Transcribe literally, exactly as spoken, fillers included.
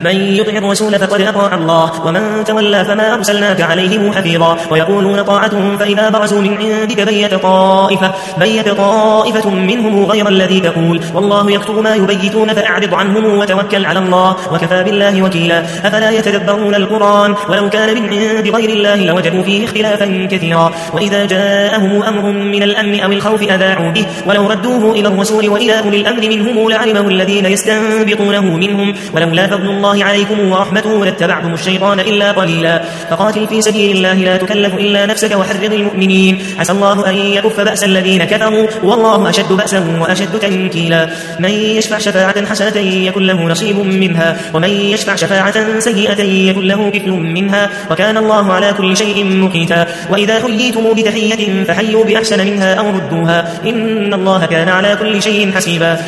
من يطع الرسول فقد أطاع الله ومن تولى فما أرسلناك عليهم حفيظا ويقولون طاعة فإذا برزوا من عندك بيت طائفة, بيت طائفة منهم غير الذي تقول والله يكتب ما يبيتون فأعرض عنهم وتوكل على الله وكفى بالله وكيلا. أفلا يتدبرون القرآن ولو كان من عند غير الله لوجدوا فيه اختلافا كثيرا. وإذا جاءهم أمر من الأمن أو الخوف أذاعوا به ولو ردوه إلى الرسول وإلى أولي الأمر منهم لعلمه الذين يستنبطونه منهم ولولا فضل الله عليكم ورحمته لاتبعتم الشيطان إلا قليلا. فقاتل في سبيل الله لا تكلف إلا نفسك وحرض المؤمنين عسى الله أن يكف بأس الذين كفروا والله أشد بأسا وأشد تنكيلا. من يشفع شفاعة حسنة يكن له نصيب منها ومن يشفع شفاعة سيئة يكن له كفل منها وكان الله على كل شيء مقيتا. وإذا حييتم بتحية فحيوا بأحسن منها أو ردوها إن الله كان على كل شيء حسيبا.